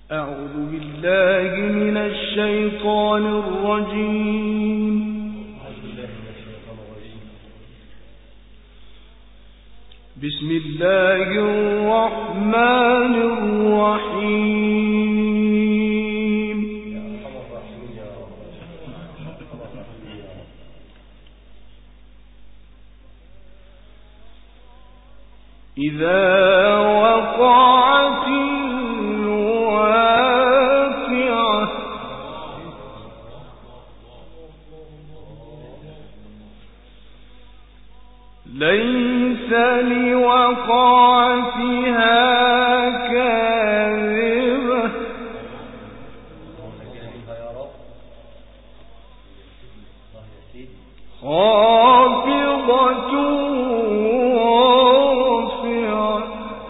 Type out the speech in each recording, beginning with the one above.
أعوذ بالله من الشيطان الرجيم. بسم الله الرحمن الرحيم. إذا وقعت الواقعة ليس لوقعتها كاذبة خافضة رافعة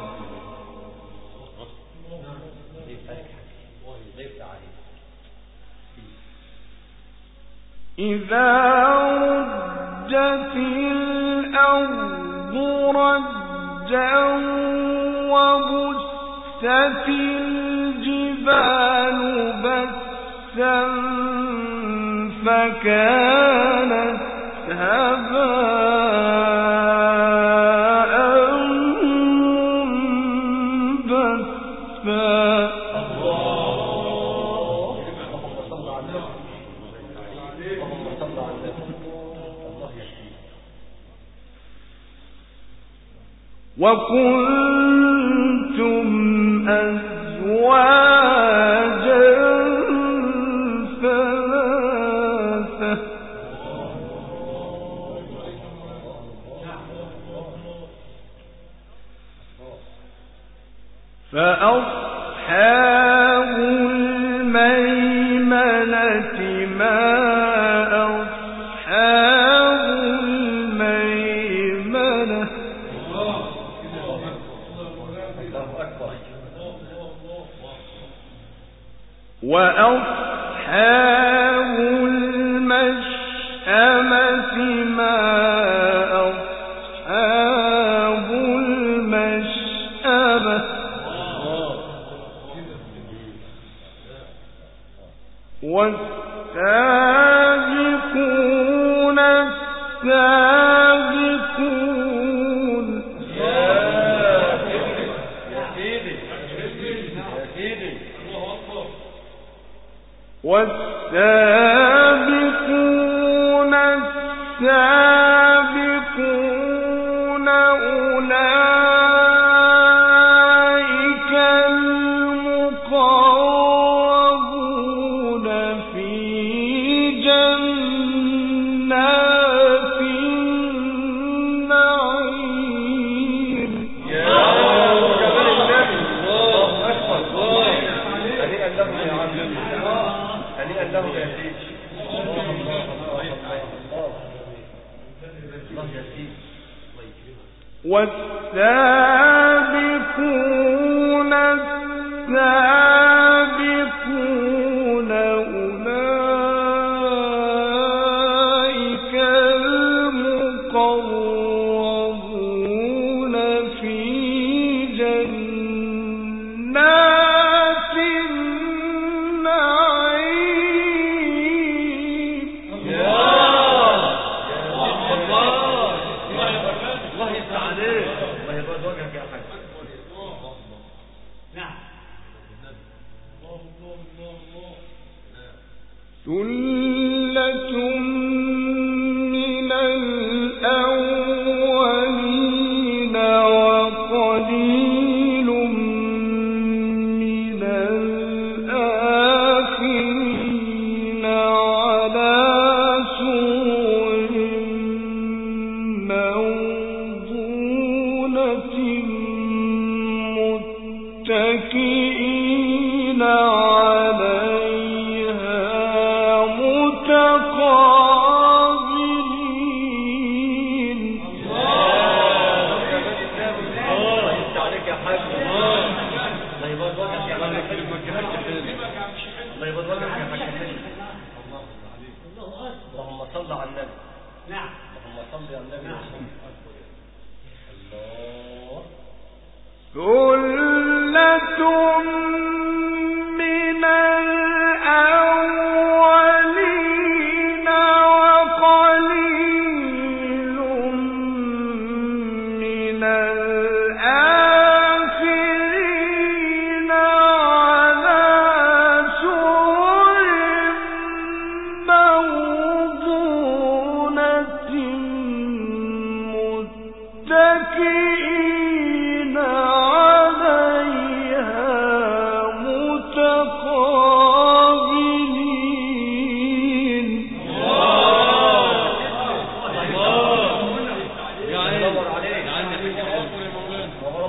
إذا رجت الأرض رجا وبست الجبال بسا فكانت هباء منبثا. وكنتم أزواجا ثلاثة فأصحاب الميمنة ما أصحاب الميمنة وأصحاب المشأمة ما أصحاب المشأمة والسابقون السابقون والسابقون السابقون أولئك المقربون في جنات النعيم. والسابقون السابقون أولئك المقربون في جنات النعيم. ثلة من الأولين وقليل من الآخرين على سرر موضونة متكئين عليها متقابلين. اللهم صل على النبي. نعم اللهم صل على النبي. الله. ثلة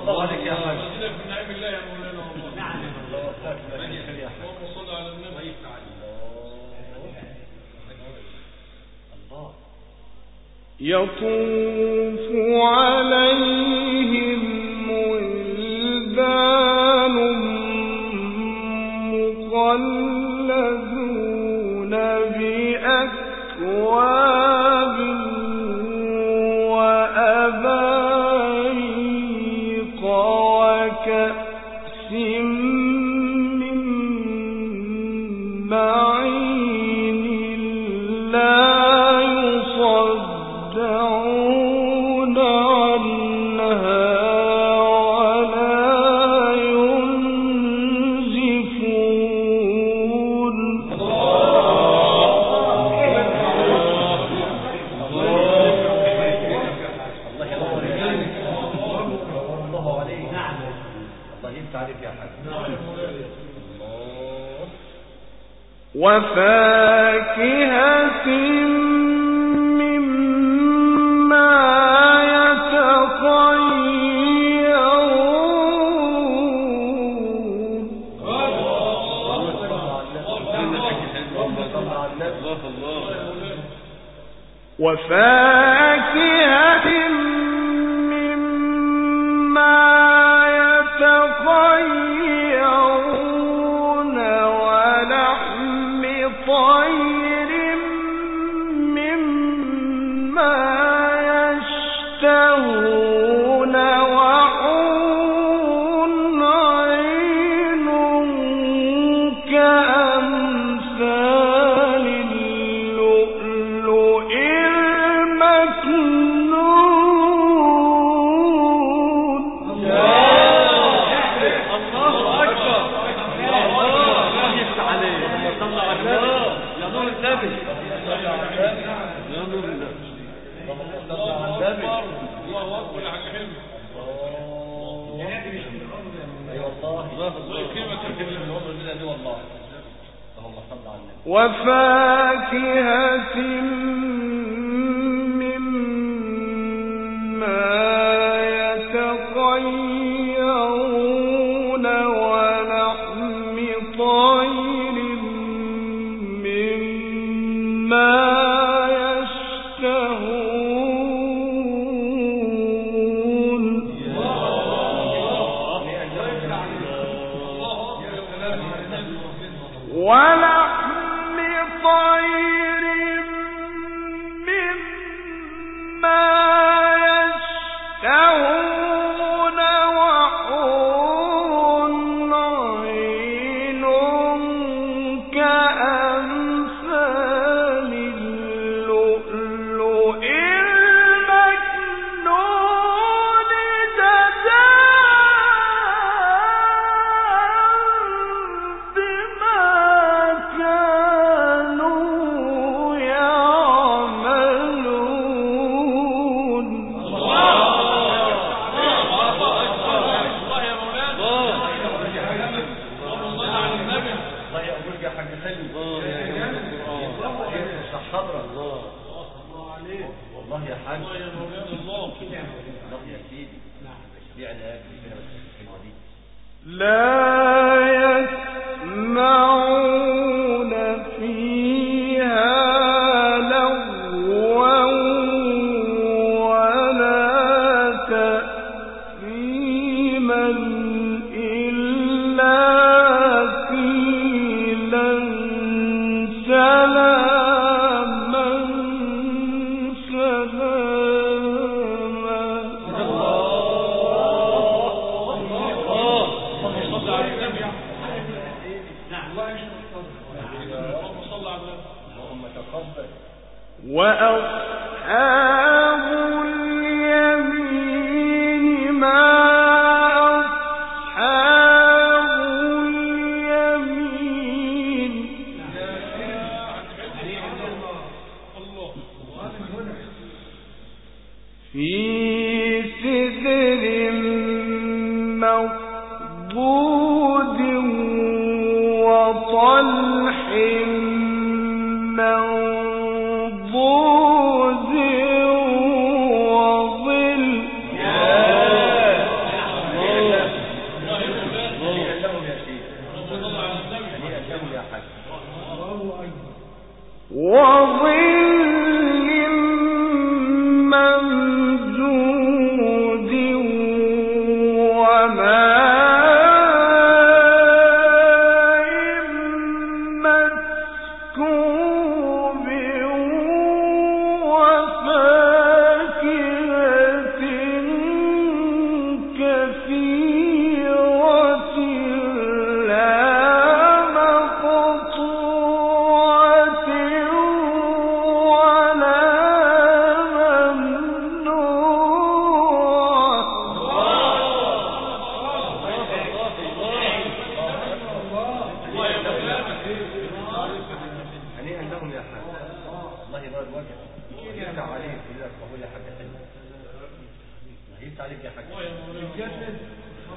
الله عليك يا حاج. كده في نعيم الله يا مولانا والله. نعم الله وفاك يا حاج. اللهم صل على النبي. الله يطوف عليهم ولدان مخلدون بأكواب وأباريق وكأس من معين لا يصدعون عنها ولا ينزفون. الله عليك. نعم الله يفتح عليك يا حاج. وفاكهة مما يتخيرون. وفاكهة مما يتخيرون ولحم طير مما يشتهون وحور عين كأمثال اللؤلؤ المكنون. الله أكبر. الله يفتح عليك. صلى على النبي يا نور النبي. يا نور النبي. الله أكبر. الله أكبر يا حاج حلمي. اي والله الله يكرمك يا كريم الوضع دي والله. اللهم صل على النبي. وفاكهة مما يتخيرون ولحم طير مما يشتهون. ولحم طير مما يشتهون وحور عين كأمثال اللؤلؤ المكنون جزاء بما كانوا يعملون. الله يقبلك يا حاج حلمي. حضرة الله. والله يا حاج. الله يا مولانا الله. الله يا سيدي. اشبعنا يا اخي الحلوة دي. لا يسمعون فيها لغوا ولا تأثيما إلا قيلا سلاما سلاما. اللهم تقبل. وأصحاب اليمين ما أصحاب اليمين. في سدر مخضود وطلح منضود وظل.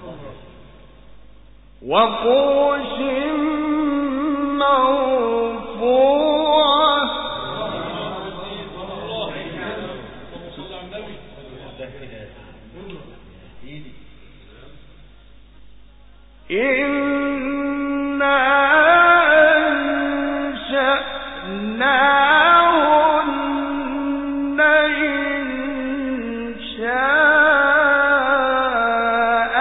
وفرش مرفوعة إنا أنشأناهن إنشاء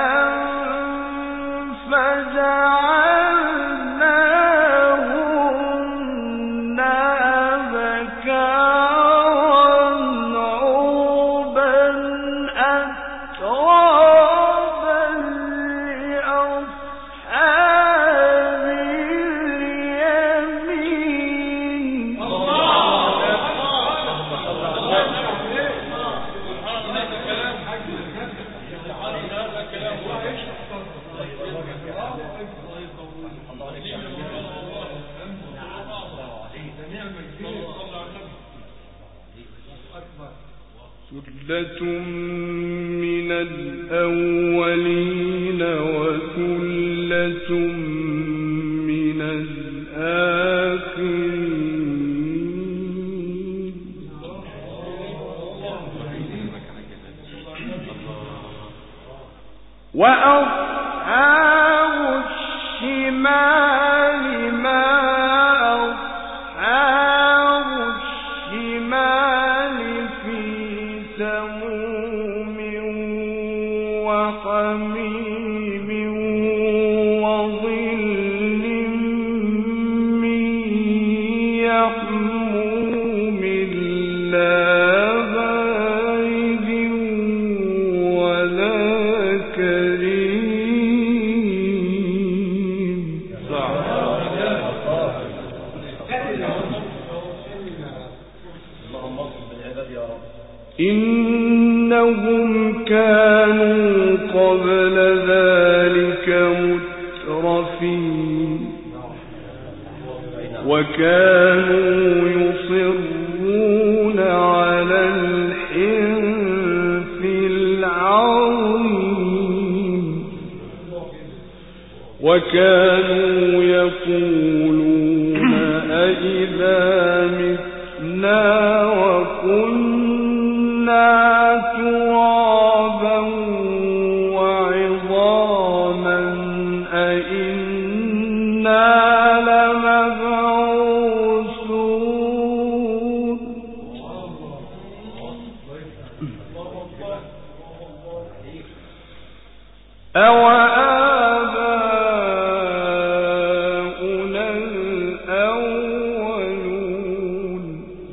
فجعلناهن أبكارا عربا أترابا لأصحاب اليمين ثلة من الأولين وثلة من الآخرين وأصحاب الشمال ما أصحاب الشمال في سموم وحميم وظل من يحموم لا بارد ولا كريم إنهم كانوا قبل ذلك مترفين وكانوا يصرون على الحنث العظيم وكانوا يقولون أئذا متنا وكنا ترابا وعظاما أئنا لمبعوثون أوآباؤنا الأولون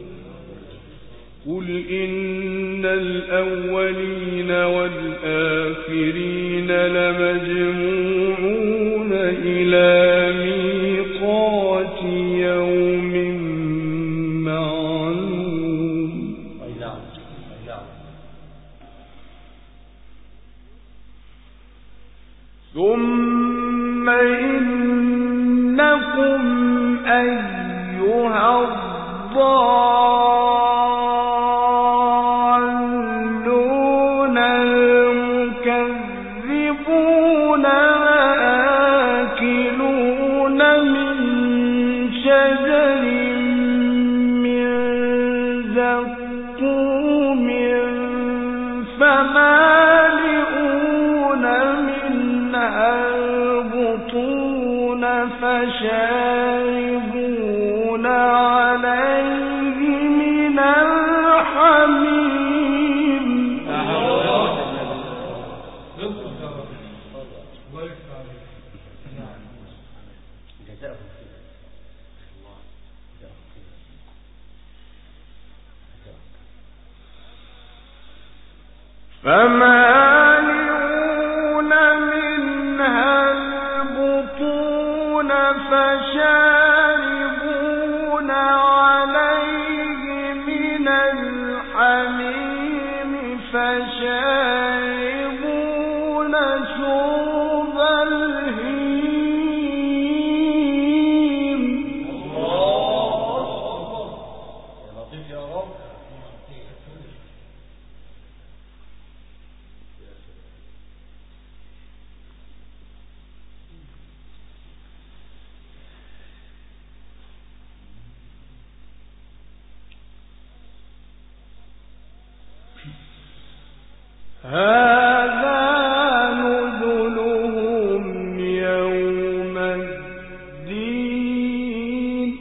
قل إن الأولين والآخرين لمجموعون إلى ميقات يوم معلوم ثم إنكم أيها الضالون المكذبون لآكلون من شجر من زقوم فمالئون منها البطون فشاربون عليه من الحميم فمالئون منها البطون فشاربون عليه من الحميم فشاربون شرب الهيم هذا نزلهم يوم الدين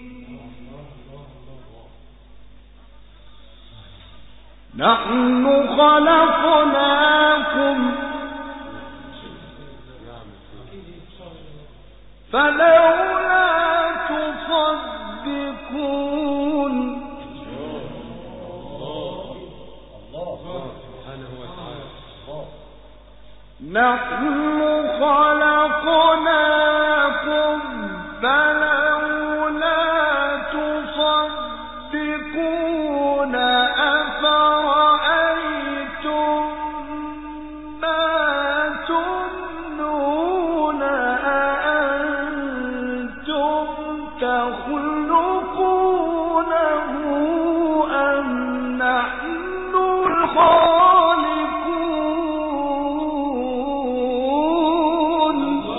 نحن خلقناكم فلولا تصدقون نحن خلقناكم فلولا تصدقون أفرأيتم ما تمنون أأنتم تخلقونه أم نحن الخالقون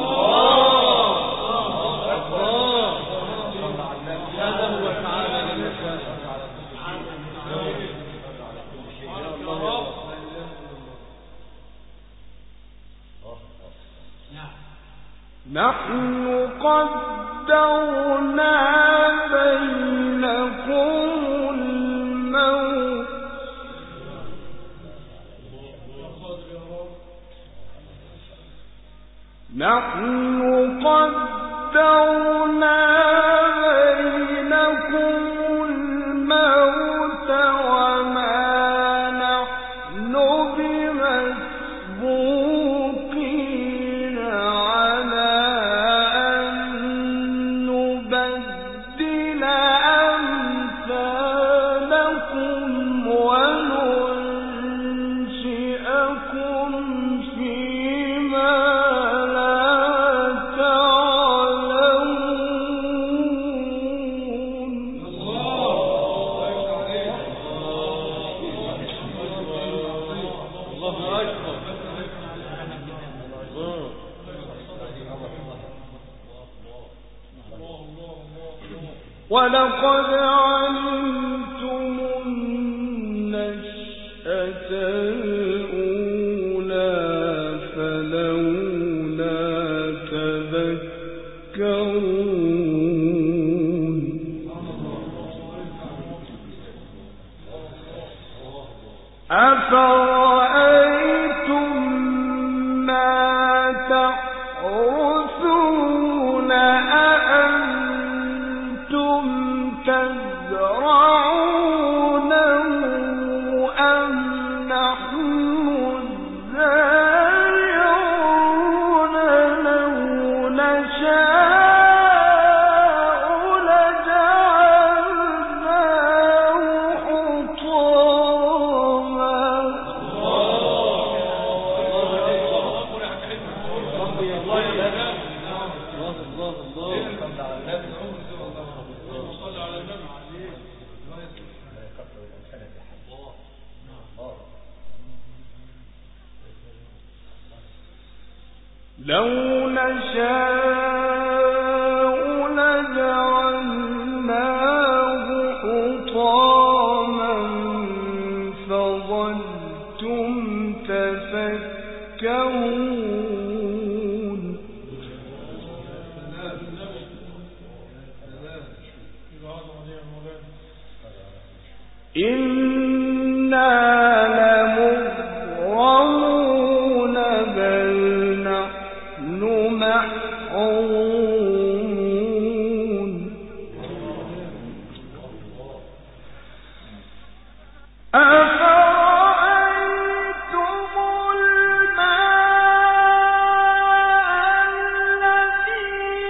نحن قدرنا بينكم الموت نحن قدرنا بينكم الموت وما نحن بمسبوقين على أن نبدل أمثالكم وننشئكم فيما لا تعلمون ولقد علمتم النشأة الأولى فلولا تذكرون أفرأيتم ما تحرثون أأنتم تزرعونه أم نحن الزارعون لو نشاء لجعلناه حطاما لو نشاء لجعلناه حطاما فظلتم تفكرون إنا لمغرمون بل نحن محرومون أفرأيتم الماء الذي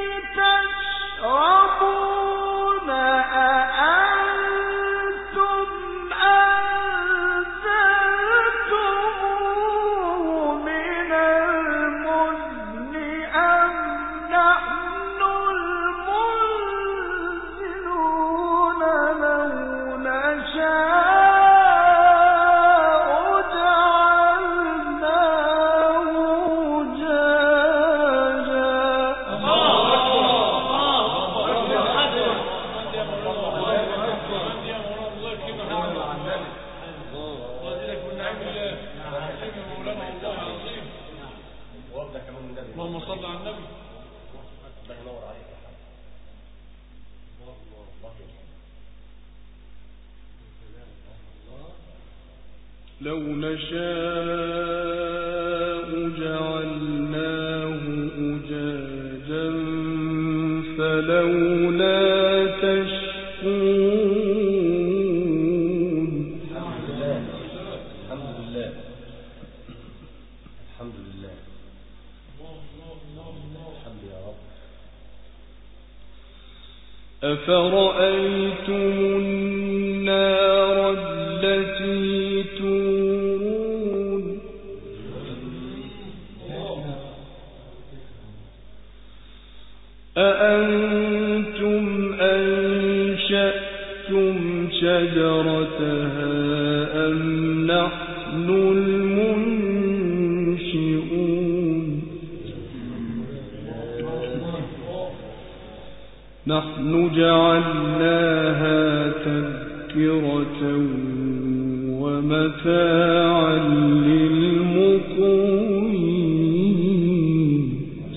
تشربون أأنتم أنزلتموه من المزن أم نحن اللهم صل على النبي. الله ينور عليك يا حبيبي. لو نشاء جعلناه أجاجا فلولا تشكرون. الحمد لله الحمد لله الحمد لله الحمد يا رب. أفرأيتم النار التي تورون أأنتم أنشأتم شجرتها أم نحن المنشئون نحن جعلناها تذكرة ومتاعا للمقوين.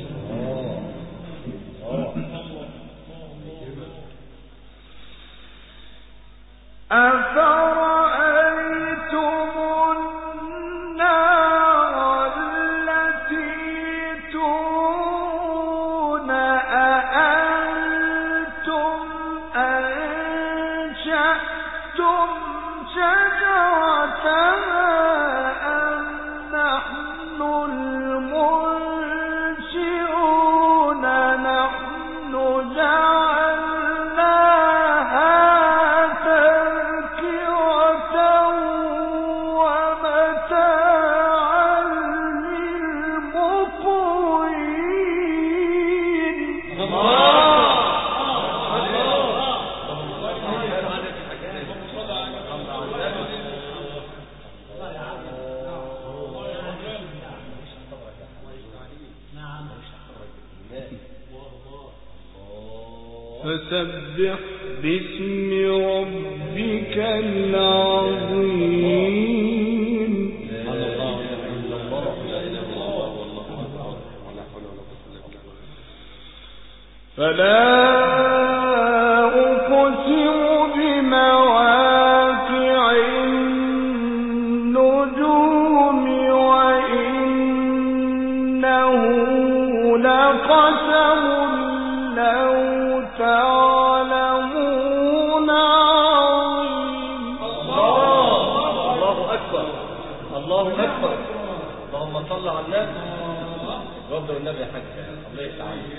أفرأيتم النار التي تورون أأنتم أنشأتم شجرتها أم نحن المنشئون نحن جعلناها تذكرة ومتاعا للمقوين. فسبح باسم ربك العظيم. فلا أقسم بمواقع النجوم وإنه لقسم لو تعلمون عظيم. الله أكبر الله أكبر. اللهم صل على النبي. رب النبي يا حاج الله يفتح عليك.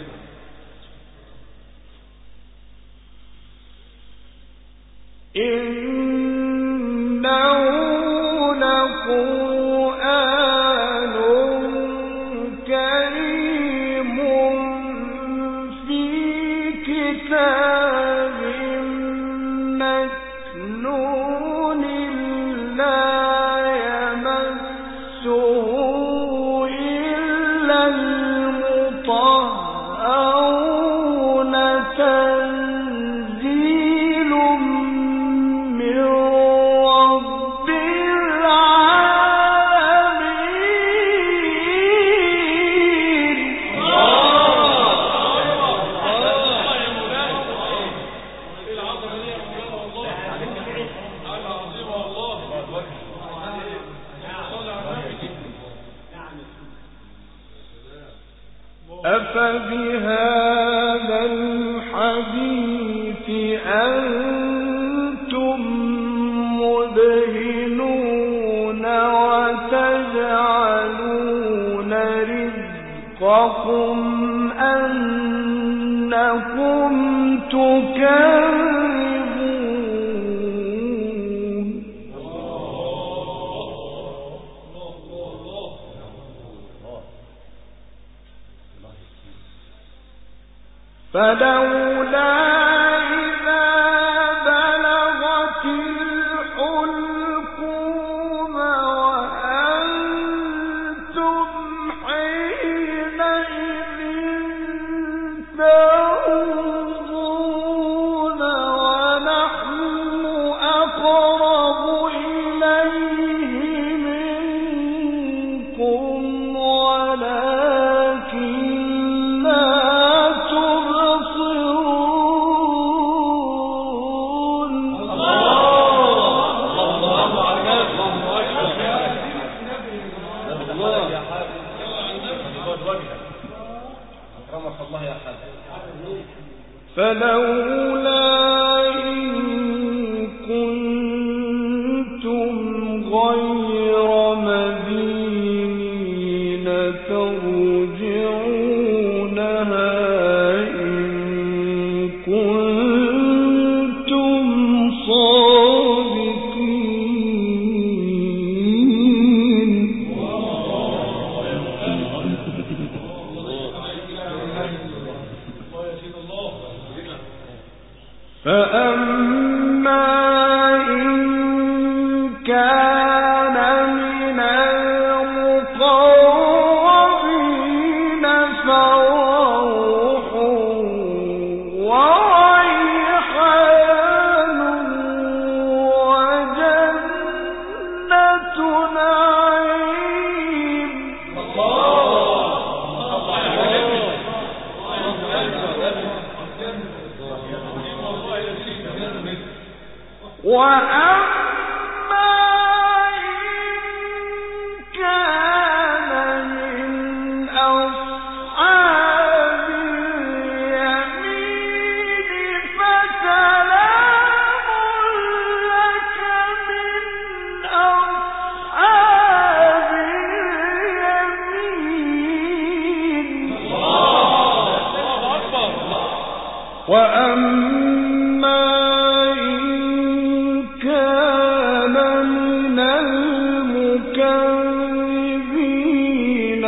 إنه لقرآن كريم في كتاب مكنون لا يمسه إلا المطهرون تنزيل من رب العالمين. أفبهذا الحديث أنتم مدهنون وتجعلون رزقكم أنكم تكذبون. فلولا إذا بلغت الحلقوم وأنتم حينئذ تنظرون ونحن أقرب إليه منكم ولكن فلولا إن كنتم غير مدينين ترجعونها إن كنتم صادقين. فأما إن كان من المقربين فروح وريحان وجنة نعيم. وأما إن كان من أصحاب اليمين فسلام لك من أصحاب اليمين. وأما المكذبين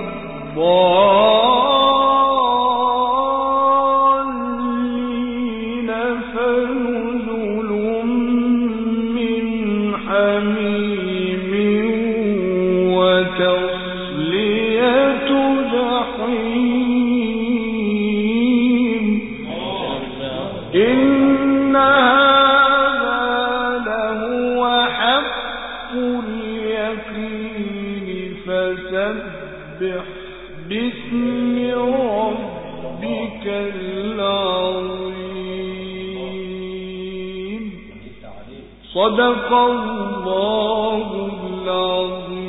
الضالين فنزل من حميم وتصلية جحيم. إن هذا لهو حق اليقين فسبح باسم ربك العظيم. صدق الله العظيم.